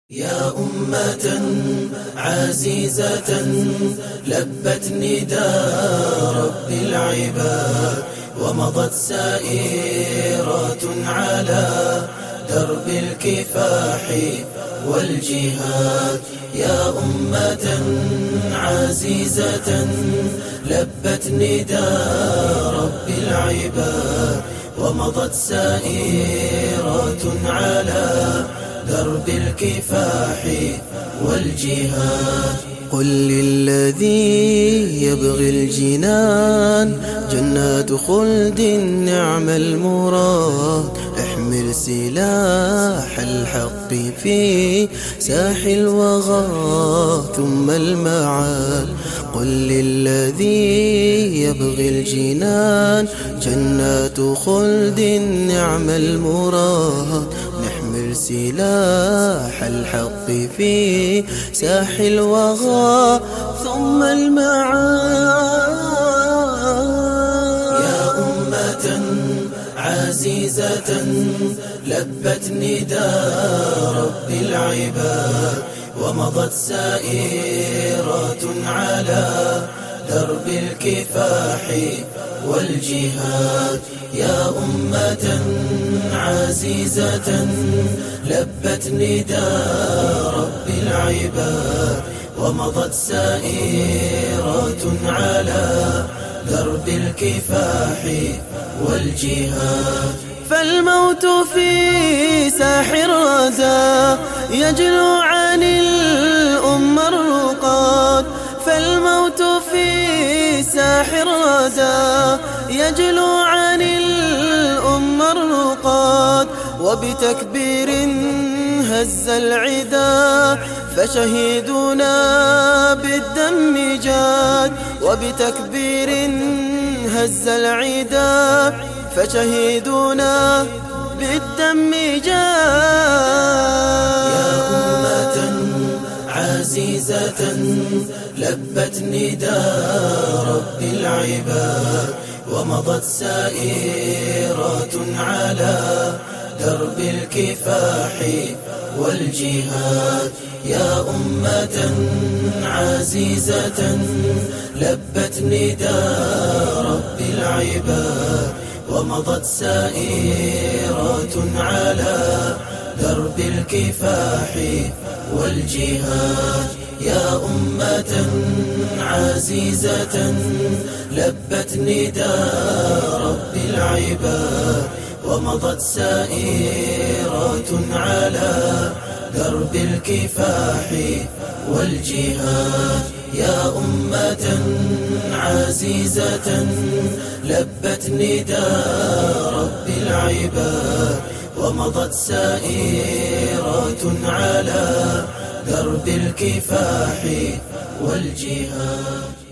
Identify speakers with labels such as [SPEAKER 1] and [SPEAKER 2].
[SPEAKER 1] يا أمة عزيزة لبت نداء رب العباد ومضت سائرات على درب الكفاح والجهاد. يا أمة عزيزة لبت نداء رب العباد ومضت سائرات على درب الكفاح والجهاد. قل للذي يبغي الجنان جنات خلد نعم المراد. احمل سلاح الحق في ساح الوغى ثم المعاد. قل للذي يبغي الجنان جنات خلد نعم المراد. نحمل سلاح الحق في ساح الوغى ثم المعاد. يا أمة عزيزة لبت نداء رب العباد ومضت سائرات على درب الكفاح والجهاد. يا أمة عزيزة لبت نداء رب العباد ومضت سائرات على درب الكفاح والجهاد. فالموت في ساح الردى يجلو عن الأمة الرقاد. فالموت في ساح الردى يجلو عن الأمة الرقاد. وبتكبير هز العدا فشهيدنا بالدم جاد. وبتكبير هز العدا فشهيدنا بالدم جاد. يا أمة عزيزة لبت نداء رب العباد ومضت سائرات على درب الكفاح والجهاد. يا أمة عزيزة لبت نداء رب العباد ومضت سائرات على درب الكفاح والجهاد. يا أمة عزيزة لبت نداء رب العباد ومضت سائرات على درب الكفاح والجهاد. يا أمة عزيزة لبت نداء رب العباد ومضت سائرات على درب الكفاح والجهاد.